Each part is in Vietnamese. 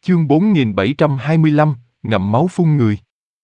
Chương 4725, ngậm máu phun người.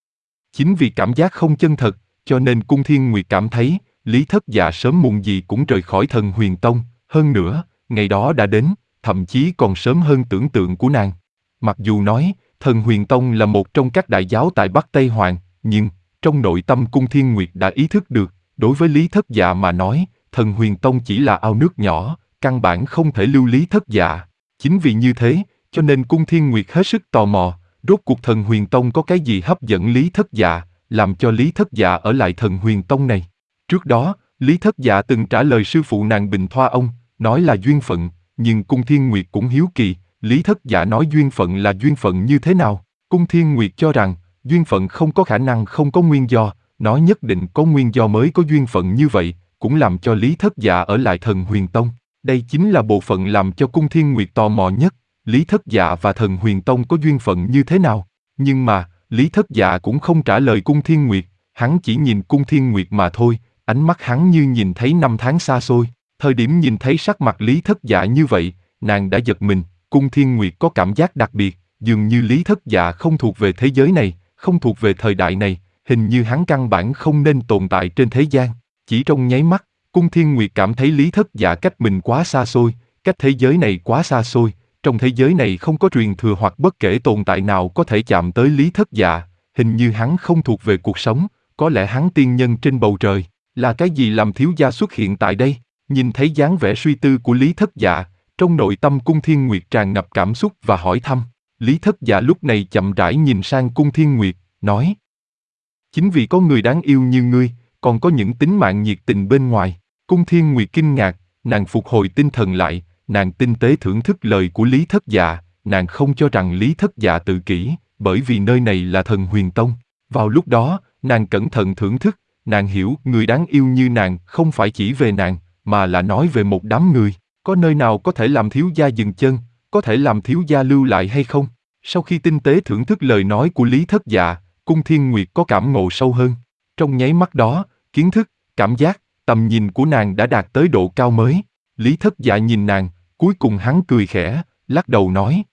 Chính vì cảm giác không chân thật, cho nên Cung Thiên Nguyệt cảm thấy, Lý Thất Dạ sớm muộn gì cũng rời khỏi Thần Huyền Tông, hơn nữa, ngày đó đã đến, thậm chí còn sớm hơn tưởng tượng của nàng. Mặc dù nói, Thần Huyền Tông là một trong các đại giáo tại Bắc Tây Hoàng, nhưng, trong nội tâm Cung Thiên Nguyệt đã ý thức được, đối với Lý Thất Dạ mà nói, Thần Huyền Tông chỉ là ao nước nhỏ, căn bản không thể lưu Lý Thất Dạ. Chính vì như thế, cho nên Cung Thiên Nguyệt hết sức tò mò, rốt cuộc Thần Huyền Tông có cái gì hấp dẫn Lý Thất Dạ, làm cho Lý Thất Dạ ở lại Thần Huyền Tông này. Trước đó, Lý Thất Dạ từng trả lời sư phụ nàng Bình Thoa ông, nói là duyên phận, nhưng Cung Thiên Nguyệt cũng hiếu kỳ, Lý Thất Dạ nói duyên phận là duyên phận như thế nào. Cung Thiên Nguyệt cho rằng, duyên phận không có khả năng không có nguyên do, nói nhất định có nguyên do mới có duyên phận như vậy, cũng làm cho Lý Thất Dạ ở lại Thần Huyền Tông. Đây chính là bộ phận làm cho Cung Thiên Nguyệt tò mò nhất, Lý Thất Dạ và Thần Huyền Tông có duyên phận như thế nào. Nhưng mà, Lý Thất Dạ cũng không trả lời Cung Thiên Nguyệt, hắn chỉ nhìn Cung Thiên Nguyệt mà thôi, ánh mắt hắn như nhìn thấy năm tháng xa xôi. Thời điểm nhìn thấy sắc mặt Lý Thất Dạ như vậy, nàng đã giật mình, Cung Thiên Nguyệt có cảm giác đặc biệt, dường như Lý Thất Dạ không thuộc về thế giới này, không thuộc về thời đại này, hình như hắn căn bản không nên tồn tại trên thế gian. Chỉ trong nháy mắt, Cung Thiên Nguyệt cảm thấy Lý Thất Dạ cách mình quá xa xôi, cách thế giới này quá xa xôi, trong thế giới này không có truyền thừa hoặc bất kể tồn tại nào có thể chạm tới Lý Thất Dạ, hình như hắn không thuộc về cuộc sống, có lẽ hắn tiên nhân trên bầu trời, là cái gì làm thiếu gia xuất hiện tại đây? Nhìn thấy dáng vẻ suy tư của Lý Thất Dạ, trong nội tâm Cung Thiên Nguyệt tràn ngập cảm xúc và hỏi thăm. Lý Thất Dạ lúc này chậm rãi nhìn sang Cung Thiên Nguyệt, nói: chính vì có người đáng yêu như ngươi, còn có những tính mạng nhiệt tình bên ngoài. Cung Thiên Nguyệt kinh ngạc, nàng phục hồi tinh thần lại, nàng tinh tế thưởng thức lời của Lý Thất Dạ, nàng không cho rằng Lý Thất Dạ tự kỷ, bởi vì nơi này là Thần Huyền Tông. Vào lúc đó, nàng cẩn thận thưởng thức, nàng hiểu người đáng yêu như nàng không phải chỉ về nàng, mà là nói về một đám người. Có nơi nào có thể làm thiếu gia dừng chân, có thể làm thiếu gia lưu lại hay không? Sau khi tinh tế thưởng thức lời nói của Lý Thất Dạ, Cung Thiên Nguyệt có cảm ngộ sâu hơn. Trong nháy mắt đó, kiến thức, cảm giác, tầm nhìn của nàng đã đạt tới độ cao mới. Lý Thất Dạ nhìn nàng, cuối cùng hắn cười khẽ, lắc đầu nói: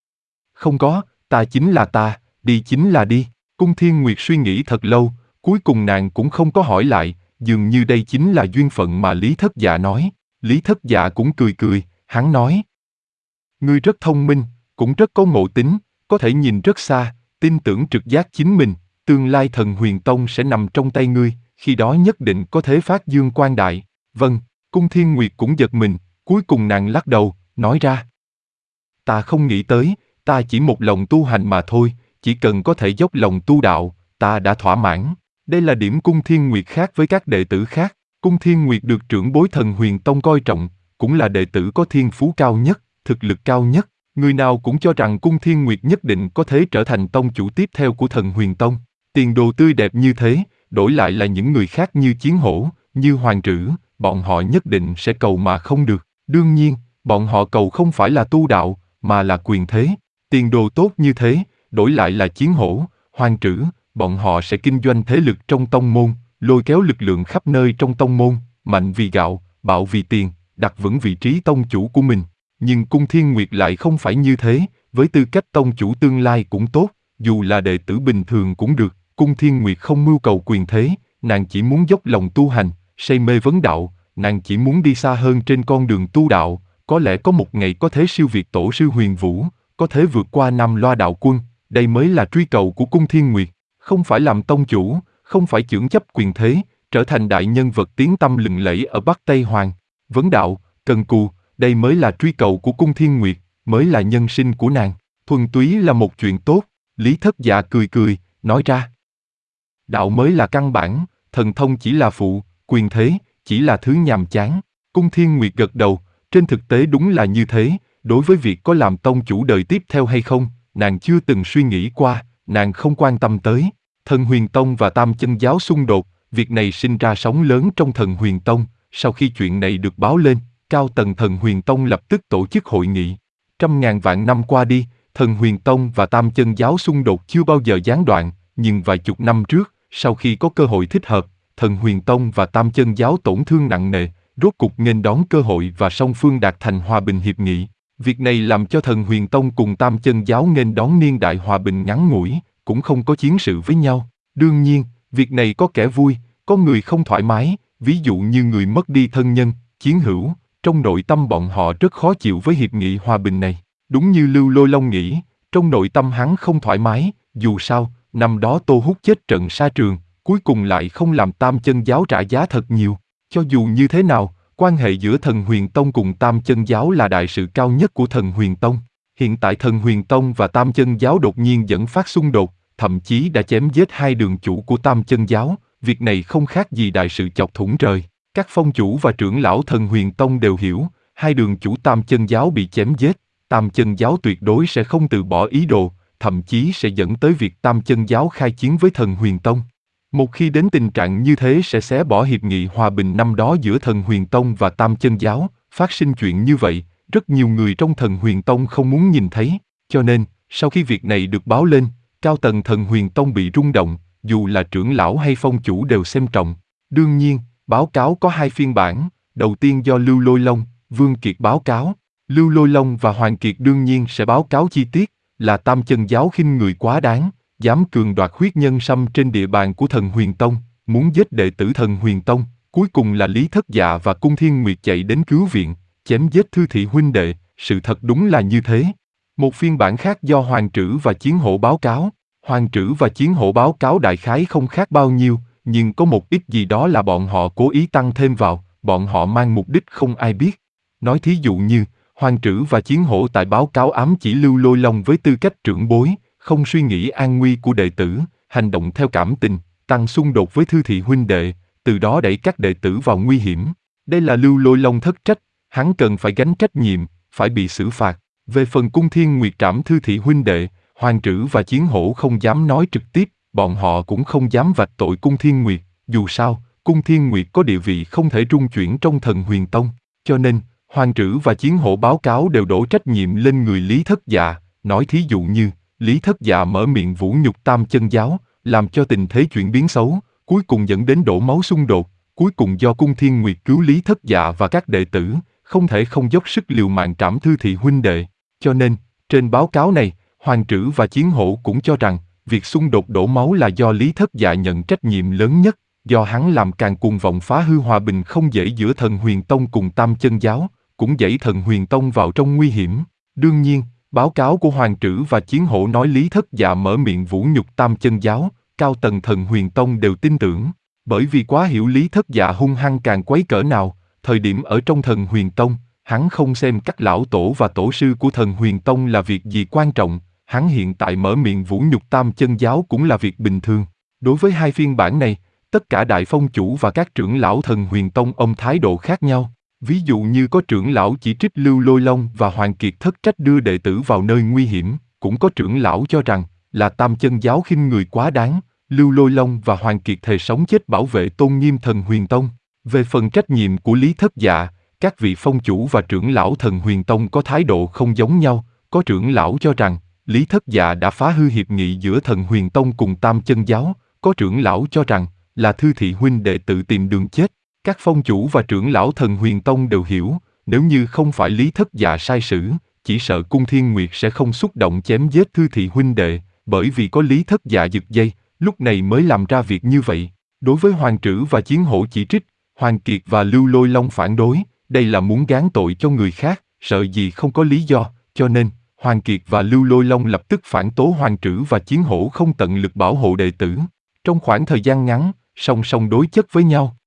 không có, ta chính là ta, đi chính là đi. Cung Thiên Nguyệt suy nghĩ thật lâu, cuối cùng nàng cũng không có hỏi lại, dường như đây chính là duyên phận mà Lý Thất Dạ nói. Lý Thất Dạ cũng cười cười, hắn nói: ngươi rất thông minh, cũng rất có ngộ tính, có thể nhìn rất xa, tin tưởng trực giác chính mình, tương lai Thần Huyền Tông sẽ nằm trong tay ngươi, khi đó nhất định có thể phát dương quang đại. Vâng, Cung Thiên Nguyệt cũng giật mình, cuối cùng nàng lắc đầu, nói ra: ta không nghĩ tới, ta chỉ một lòng tu hành mà thôi, chỉ cần có thể dốc lòng tu đạo, ta đã thỏa mãn. Đây là điểm Cung Thiên Nguyệt khác với các đệ tử khác. Cung Thiên Nguyệt được trưởng bối Thần Huyền Tông coi trọng, cũng là đệ tử có thiên phú cao nhất, thực lực cao nhất. Người nào cũng cho rằng Cung Thiên Nguyệt nhất định có thể trở thành tông chủ tiếp theo của Thần Huyền Tông. Tiền đồ tươi đẹp như thế, đổi lại là những người khác như Chiến Hổ, như Hoàng Trữ, bọn họ nhất định sẽ cầu mà không được. Đương nhiên, bọn họ cầu không phải là tu đạo, mà là quyền thế. Tiền đồ tốt như thế, đổi lại là Chiến Hổ, Hoàng Trữ, bọn họ sẽ kinh doanh thế lực trong tông môn, lôi kéo lực lượng khắp nơi trong tông môn, mạnh vì gạo, bạo vì tiền, đặt vững vị trí tông chủ của mình. Nhưng Cung Thiên Nguyệt lại không phải như thế, với tư cách tông chủ tương lai cũng tốt, dù là đệ tử bình thường cũng được. Cung Thiên Nguyệt không mưu cầu quyền thế, nàng chỉ muốn dốc lòng tu hành, say mê vấn đạo, nàng chỉ muốn đi xa hơn trên con đường tu đạo, có lẽ có một ngày có thể siêu việt tổ sư Huyền Vũ, có thể vượt qua Nam Loa đạo quân, đây mới là truy cầu của Cung Thiên Nguyệt, không phải làm tông chủ, không phải chưởng chấp quyền thế, trở thành đại nhân vật tiếng tăm lừng lẫy ở Bắc Tây Hoàng. Vấn đạo, cần cù, đây mới là truy cầu của Cung Thiên Nguyệt, mới là nhân sinh của nàng, thuần túy là một chuyện tốt. Lý Thất Dạ cười cười, nói ra: đạo mới là căn bản, thần thông chỉ là phụ, quyền thế chỉ là thứ nhàm chán. Cung Thiên Nguyệt gật đầu, trên thực tế đúng là như thế, đối với việc có làm tông chủ đời tiếp theo hay không, nàng chưa từng suy nghĩ qua, nàng không quan tâm tới. Thần Huyền Tông và Tam Chân Giáo xung đột, việc này sinh ra sóng lớn trong Thần Huyền Tông, sau khi chuyện này được báo lên, cao tầng Thần Huyền Tông lập tức tổ chức hội nghị. Trăm ngàn vạn năm qua đi, Thần Huyền Tông và Tam Chân Giáo xung đột chưa bao giờ gián đoạn, nhưng vài chục năm trước, sau khi có cơ hội thích hợp, Thần Huyền Tông và Tam Chân Giáo tổn thương nặng nề, rốt cục nghênh đón cơ hội và song phương đạt thành hòa bình hiệp nghị. Việc này làm cho Thần Huyền Tông cùng Tam Chân Giáo nghênh đón niên đại hòa bình ngắn ngủi, cũng không có chiến sự với nhau. Đương nhiên, việc này có kẻ vui, có người không thoải mái, ví dụ như người mất đi thân nhân, chiến hữu, trong nội tâm bọn họ rất khó chịu với hiệp nghị hòa bình này. Đúng như Lưu Lôi Long nghĩ, trong nội tâm hắn không thoải mái, dù sao, năm đó Tô Húc chết trận sa trường, cuối cùng lại không làm Tam Chân Giáo trả giá thật nhiều. Cho dù như thế nào, quan hệ giữa Thần Huyền Tông cùng Tam Chân Giáo là đại sự cao nhất của Thần Huyền Tông. Hiện tại Thần Huyền Tông và Tam Chân Giáo đột nhiên dẫn phát xung đột, thậm chí đã chém giết hai đường chủ của Tam Chân Giáo, việc này không khác gì đại sự chọc thủng trời. Các phong chủ và trưởng lão Thần Huyền Tông đều hiểu, hai đường chủ Tam Chân Giáo bị chém giết, Tam Chân Giáo tuyệt đối sẽ không từ bỏ ý đồ, thậm chí sẽ dẫn tới việc Tam Chân Giáo khai chiến với Thần Huyền Tông. Một khi đến tình trạng như thế sẽ xé bỏ hiệp nghị hòa bình năm đó giữa Thần Huyền Tông và Tam Chân Giáo, phát sinh chuyện như vậy, rất nhiều người trong Thần Huyền Tông không muốn nhìn thấy, cho nên, sau khi việc này được báo lên, cao tầng Thần Huyền Tông bị rung động, dù là trưởng lão hay phong chủ đều xem trọng. Đương nhiên, báo cáo có hai phiên bản, đầu tiên do Lưu Lôi Long, Vương Kiệt báo cáo. Lưu Lôi Long và Hoàng Kiệt đương nhiên sẽ báo cáo chi tiết, là Tam Chân Giáo khinh người quá đáng, dám cường đoạt huyết nhân sâm trên địa bàn của Thần Huyền Tông, muốn giết đệ tử Thần Huyền Tông, cuối cùng là Lý Thất Dạ và Cung Thiên Nguyệt chạy đến cứu viện, chém giết Thư Thị huynh đệ, sự thật đúng là như thế. Một phiên bản khác do Hoàng Trữ và Chiến Hổ báo cáo. Hoàng Trữ và Chiến Hổ báo cáo đại khái không khác bao nhiêu, nhưng có một ít gì đó là bọn họ cố ý tăng thêm vào, bọn họ mang mục đích không ai biết. Nói thí dụ như, Hoàng Trữ và Chiến Hổ tại báo cáo ám chỉ Lưu Lôi Long với tư cách trưởng bối, không suy nghĩ an nguy của đệ tử, hành động theo cảm tình, tăng xung đột với Thư Thị huynh đệ, từ đó đẩy các đệ tử vào nguy hiểm. Đây là Lưu Lôi Long thất trách, hắn cần phải gánh trách nhiệm, phải bị xử phạt. Về phần Cung Thiên Nguyệt trảm Thư Thị huynh đệ, Hoàng Trữ và Chiến Hổ không dám nói trực tiếp, bọn họ cũng không dám vạch tội Cung Thiên Nguyệt, dù sao, Cung Thiên Nguyệt có địa vị không thể rung chuyển trong Thần Huyền Tông, cho nên, Hoàng Trữ và Chiến Hổ báo cáo đều đổ trách nhiệm lên người Lý Thất Dạ, nói thí dụ như, Lý Thất Dạ mở miệng vũ nhục Tam Chân Giáo, làm cho tình thế chuyển biến xấu, cuối cùng dẫn đến đổ máu xung đột, cuối cùng do Cung Thiên Nguyệt cứu Lý Thất Dạ và các đệ tử, không thể không dốc sức liều mạng trảm Thư Thị huynh đệ. Cho nên, trên báo cáo này, Hoàng Trữ và Chiến Hổ cũng cho rằng, việc xung đột đổ máu là do Lý Thất Dạ nhận trách nhiệm lớn nhất, do hắn làm càng cuồng vọng phá hư hòa bình không dễ giữa Thần Huyền Tông cùng Tam Chân Giáo, cũng đẩy Thần Huyền Tông vào trong nguy hiểm. Đương nhiên, báo cáo của Hoàng Trữ và Chiến Hổ nói Lý Thất Dạ mở miệng vũ nhục Tam Chân Giáo, cao tầng Thần Huyền Tông đều tin tưởng, bởi vì quá hiểu Lý Thất Dạ hung hăng càng quấy cỡ nào, thời điểm ở trong Thần Huyền Tông, hắn không xem các lão tổ và tổ sư của Thần Huyền Tông là việc gì quan trọng, hắn hiện tại mở miệng vũ nhục Tam Chân Giáo cũng là việc bình thường. Đối với hai phiên bản này, tất cả đại phong chủ và các trưởng lão Thần Huyền Tông ông thái độ khác nhau. Ví dụ như có trưởng lão chỉ trích Lưu Lôi Long và Hoàng Kiệt thất trách đưa đệ tử vào nơi nguy hiểm, cũng có trưởng lão cho rằng là Tam Chân Giáo khinh người quá đáng, Lưu Lôi Long và Hoàng Kiệt thề sống chết bảo vệ tôn nghiêm Thần Huyền Tông. Về phần trách nhiệm của Lý Thất Dạ, các vị phong chủ và trưởng lão Thần Huyền Tông có thái độ không giống nhau, có trưởng lão cho rằng Lý Thất Dạ đã phá hư hiệp nghị giữa Thần Huyền Tông cùng Tam Chân Giáo, có trưởng lão cho rằng là Thư Thị huynh đệ tự tìm đường chết. Các phong chủ và trưởng lão Thần Huyền Tông đều hiểu, nếu như không phải Lý Thất Dạ sai sử, chỉ sợ Cung Thiên Nguyệt sẽ không xúc động chém giết Thư Thị huynh đệ, bởi vì có Lý Thất Dạ giật dây, lúc này mới làm ra việc như vậy. Đối với Hoàng Trữ và Chiến Hổ chỉ trích, Hoàng Kiệt và Lưu Lôi Long phản đối, đây là muốn gán tội cho người khác, sợ gì không có lý do, cho nên, Hoàng Kiệt và Lưu Lôi Long lập tức phản tố Hoàng Trữ và Chiến Hổ không tận lực bảo hộ đệ tử. Trong khoảng thời gian ngắn, song song đối chất với nhau.